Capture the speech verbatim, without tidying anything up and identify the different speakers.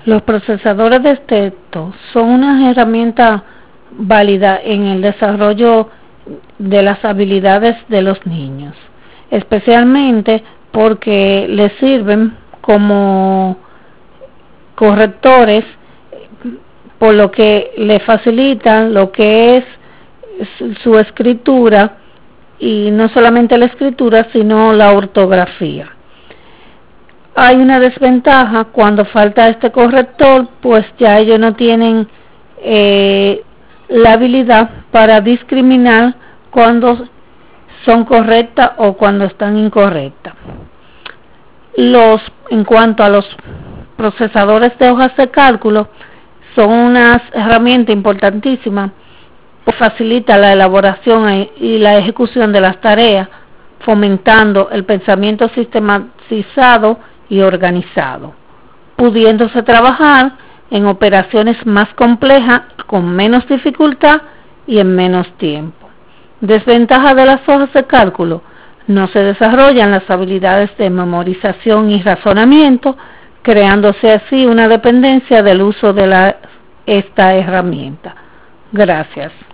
Speaker 1: Los procesadores de texto son una herramienta válida en el desarrollo de las habilidades de los niños, especialmente porque les sirven como correctores, por lo que le facilitan lo que es su escritura, y no solamente la escritura sino la ortografía. Hay una desventaja cuando falta este corrector, pues ya ellos no tienen eh, la habilidad para discriminar cuando son correctas o cuando están incorrectas. Los, en cuanto a los procesadores de hojas de cálculo, son unas herramientas importantísimas, pues facilita la elaboración y la ejecución de las tareas, fomentando el pensamiento sistematizado y organizado, pudiéndose trabajar en operaciones más complejas con menos dificultad y en menos tiempo. Desventaja de las hojas de cálculo: no se desarrollan las habilidades de memorización y razonamiento, creándose así una dependencia del uso de la, esta herramienta. Gracias.